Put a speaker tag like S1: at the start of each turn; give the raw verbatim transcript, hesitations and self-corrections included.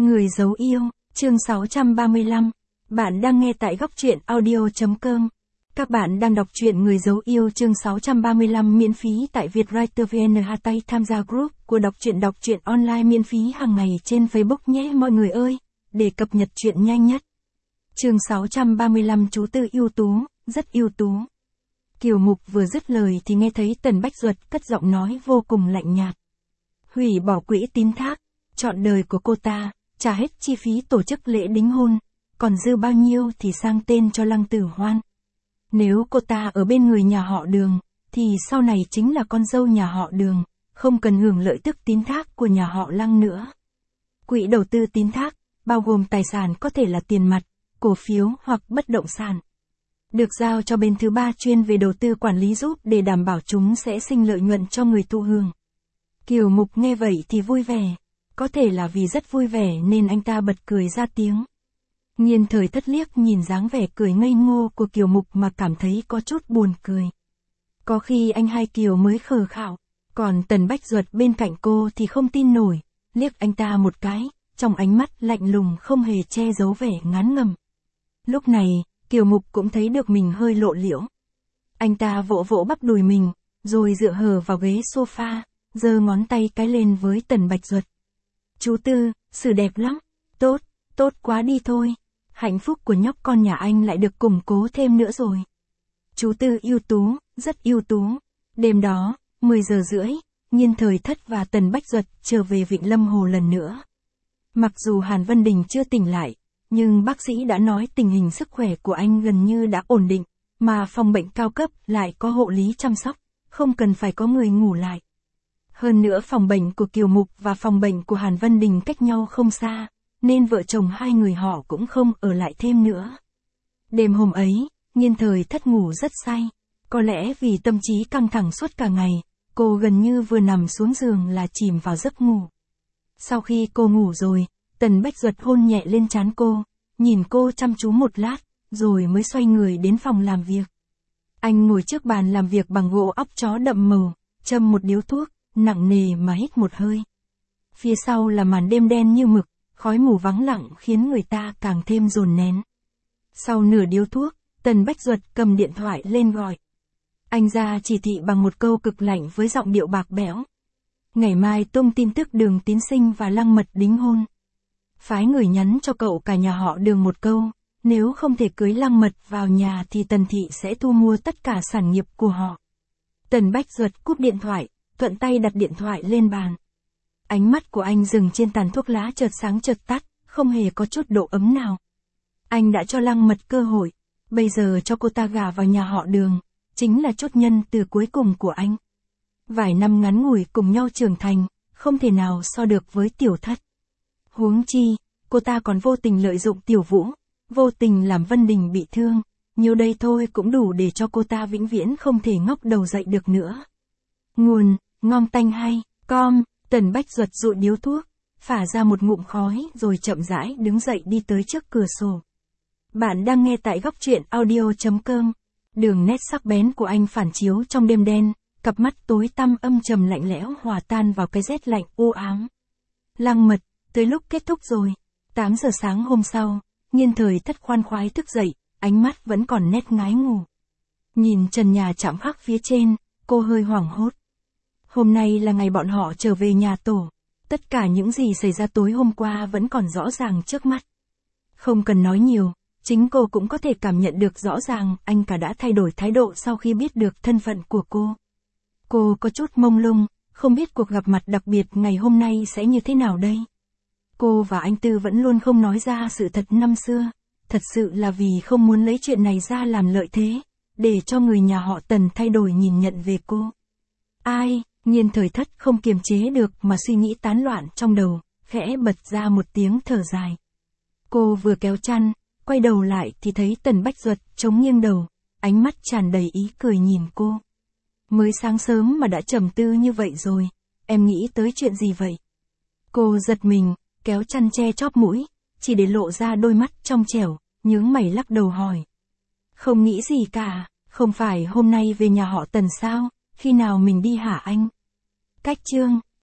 S1: Người giấu yêu, chương sáu trăm ba mươi lăm. Bạn đang nghe tại góc truyện audio chấm com. Các bạn đang đọc truyện Người giấu yêu chương sáu trăm ba mươi lăm miễn phí tại Vietwriter vê en. Tay tham gia group của đọc truyện đọc truyện online miễn phí hàng ngày trên Facebook nhé mọi người ơi, để cập nhật truyện nhanh nhất. Chương sáu trăm ba mươi lăm chú Tư ưu tú, rất ưu tú. Kiều Mục vừa dứt lời thì nghe thấy Tần Bách Duật cất giọng nói vô cùng lạnh nhạt. Hủy bỏ quỹ tín thác, chọn đời của cô ta, trả hết chi phí tổ chức lễ đính hôn, còn dư bao nhiêu thì sang tên cho Lăng Tử Hoan. Nếu cô ta ở bên người nhà họ Đường, thì sau này chính là con dâu nhà họ Đường, không cần hưởng lợi tức tín thác của nhà họ Lăng nữa. Quỹ đầu tư tín thác, bao gồm tài sản có thể là tiền mặt, cổ phiếu hoặc bất động sản. Được giao cho bên thứ ba chuyên về đầu tư quản lý giúp để đảm bảo chúng sẽ sinh lợi nhuận cho người thụ hưởng. Kiều Mục nghe vậy thì vui vẻ. Có thể là vì rất vui vẻ nên anh ta bật cười ra tiếng. Nhiên Thời Thất liếc nhìn dáng vẻ cười ngây ngô của Kiều Mục mà cảm thấy có chút buồn cười. Có khi anh hai Kiều mới khờ khạo, còn Tần Bách Duật bên cạnh cô thì không tin nổi, liếc anh ta một cái, trong ánh mắt lạnh lùng không hề che giấu vẻ ngán ngẩm. Lúc này, Kiều Mục cũng thấy được mình hơi lộ liễu. Anh ta vỗ vỗ bắp đùi mình, rồi dựa hờ vào ghế sofa, giơ ngón tay cái lên với Tần Bách Duật. Chú Tư, xử đẹp lắm, tốt, tốt quá đi thôi, hạnh phúc của nhóc con nhà anh lại được củng cố thêm nữa rồi. Chú Tư ưu tú, rất ưu tú. Đêm đó, mười giờ rưỡi, Nhiên Thời Thất và Tần Bách Duật trở về Vịnh Lâm Hồ lần nữa. Mặc dù Hàn Vân Đình chưa tỉnh lại, nhưng bác sĩ đã nói tình hình sức khỏe của anh gần như đã ổn định, mà phòng bệnh cao cấp lại có hộ lý chăm sóc, không cần phải có người ngủ lại. Hơn nữa phòng bệnh của Kiều Mục và phòng bệnh của Hàn Vân Đình cách nhau không xa, nên vợ chồng hai người họ cũng không ở lại thêm nữa. Đêm hôm ấy, Nhiên Thời Thất ngủ rất say. Có lẽ vì tâm trí căng thẳng suốt cả ngày, cô gần như vừa nằm xuống giường là chìm vào giấc ngủ. Sau khi cô ngủ rồi, Tần Bách Duật hôn nhẹ lên trán cô, nhìn cô chăm chú một lát, rồi mới xoay người đến phòng làm việc. Anh ngồi trước bàn làm việc bằng gỗ óc chó đậm màu, châm một điếu thuốc, nặng nề mà hít một hơi. Phía sau là màn đêm đen như mực, khói mù vắng lặng khiến người ta càng thêm dồn nén. Sau nửa điếu thuốc, Tần Bách Duật cầm điện thoại lên gọi. Anh ra chỉ thị bằng một câu cực lạnh với giọng điệu bạc bẽo. Ngày mai tung tin tức Đường Tín Sinh và Lăng Mật đính hôn. Phái người nhắn cho cậu cả nhà họ Đường một câu, nếu không thể cưới Lăng Mật vào nhà thì Tần Thị sẽ thu mua tất cả sản nghiệp của họ. Tần Bách Duật cúp điện thoại, thuận tay đặt điện thoại lên bàn. Ánh mắt của anh dừng trên tàn thuốc lá chợt sáng chợt tắt, không hề có chút độ ấm nào. Anh đã cho Lăng Mật cơ hội, bây giờ cho cô ta gả vào nhà họ Đường, chính là chốt nhân từ cuối cùng của anh. Vài năm ngắn ngủi cùng nhau trưởng thành, không thể nào so được với Tiểu Thất. Huống chi, cô ta còn vô tình lợi dụng Tiểu Vũ, vô tình làm Vân Đình bị thương, nhiều đây thôi cũng đủ để cho cô ta vĩnh viễn không thể ngóc đầu dậy được nữa. Nguồn, ngon tanh hay, com. Tần Bách Duật dụi điếu thuốc, phả ra một ngụm khói rồi chậm rãi đứng dậy đi tới trước cửa sổ. Bạn đang nghe tại góc truyện audio chấm com. Đường nét sắc bén của anh phản chiếu trong đêm đen, cặp mắt tối tăm âm trầm lạnh lẽo hòa tan vào cái rét lạnh u ám. Lăng Mật, tới lúc kết thúc rồi. tám giờ sáng hôm sau, Nhiên Thời Thất khoan khoái thức dậy, ánh mắt vẫn còn nét ngái ngủ. Nhìn trần nhà chạm khắc phía trên, cô hơi hoảng hốt. Hôm nay là ngày bọn họ trở về nhà tổ. Tất cả những gì xảy ra tối hôm qua vẫn còn rõ ràng trước mắt. Không cần nói nhiều, chính cô cũng có thể cảm nhận được rõ ràng anh cả đã thay đổi thái độ sau khi biết được thân phận của cô. Cô có chút mông lung, không biết cuộc gặp mặt đặc biệt ngày hôm nay sẽ như thế nào đây. Cô và anh Tư vẫn luôn không nói ra sự thật năm xưa, thật sự là vì không muốn lấy chuyện này ra làm lợi thế, để cho người nhà họ Tần thay đổi nhìn nhận về cô. Ai? Nhiên Thời Thất không kiềm chế được mà suy nghĩ tán loạn trong đầu, khẽ bật ra một tiếng thở dài. Cô vừa kéo chăn, quay đầu lại thì thấy Tần Bách Duật chống nghiêng đầu, ánh mắt tràn đầy ý cười nhìn cô. Mới sáng sớm mà đã trầm tư như vậy rồi, em nghĩ tới chuyện gì vậy? Cô giật mình, kéo chăn che chóp mũi, chỉ để lộ ra đôi mắt trong trẻo, nhướng mày lắc đầu hỏi. Không nghĩ gì cả, không phải hôm nay về nhà họ Tần sao, khi nào mình đi hả anh? Cách chương